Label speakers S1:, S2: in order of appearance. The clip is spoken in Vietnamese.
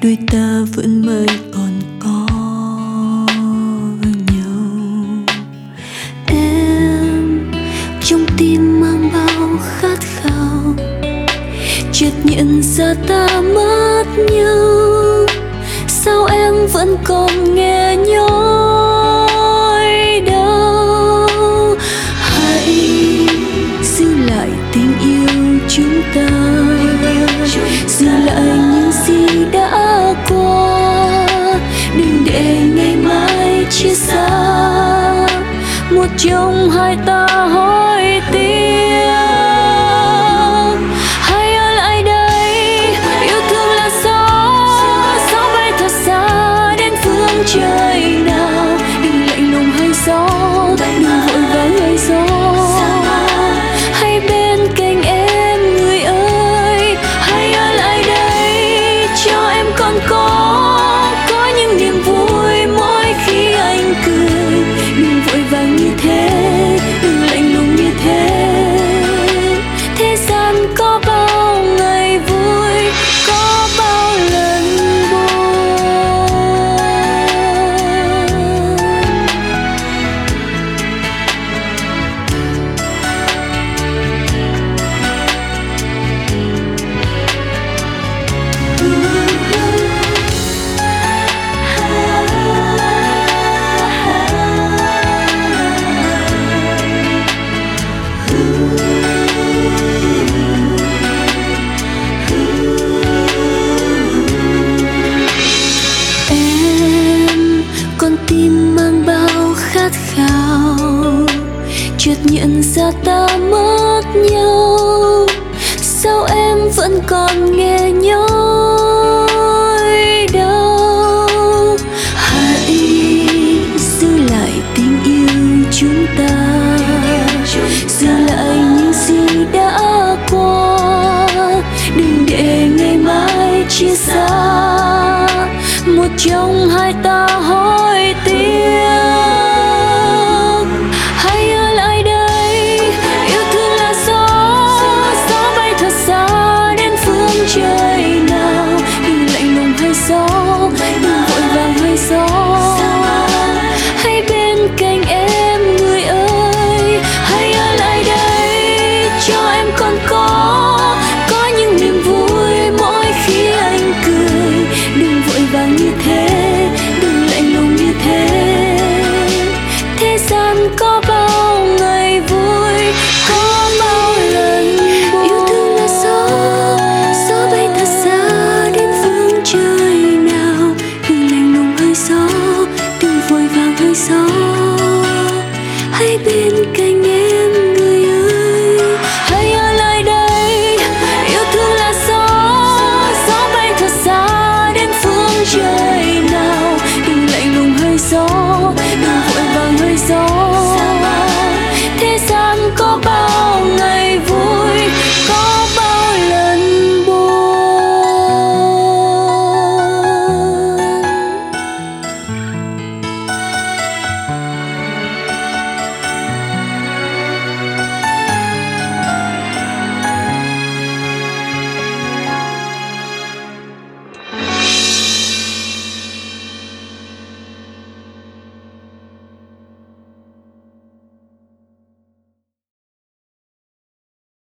S1: đôi ta vẫn mãi còn có nhau. Em trong tim mang bao khát khao, chợt nhận ra ta mất nhau. Sao em vẫn còn nghe nhói đau? Hãy giữ lại tình yêu chúng ta, giữ lại những gì đã qua. Đừng để ngày mai chia xa, một trong hai ta hối tiếc. Hãy ở lại đây, yêu thương là gió bay thật xa đến phương trời nào. Đừng lạnh lùng hay gió, đừng vội vã hay gió. Hãy bên cạnh em người ơi, hãy ở lại đây cho em còn có những niềm vui mỗi khi anh cười. Đừng vội vàng như thế, đừng lạnh lùng như thế. Thế gian có bao ngày vui, có bao lần buồn. Con tim mang bao khát khao, chợt nhận ra ta mất nhau. Sao em vẫn còn nghe nhói đau? Hãy giữ lại tình yêu chúng ta, giữ lại những gì đã qua. Đừng để ngày mai chia xa, một trong hai ta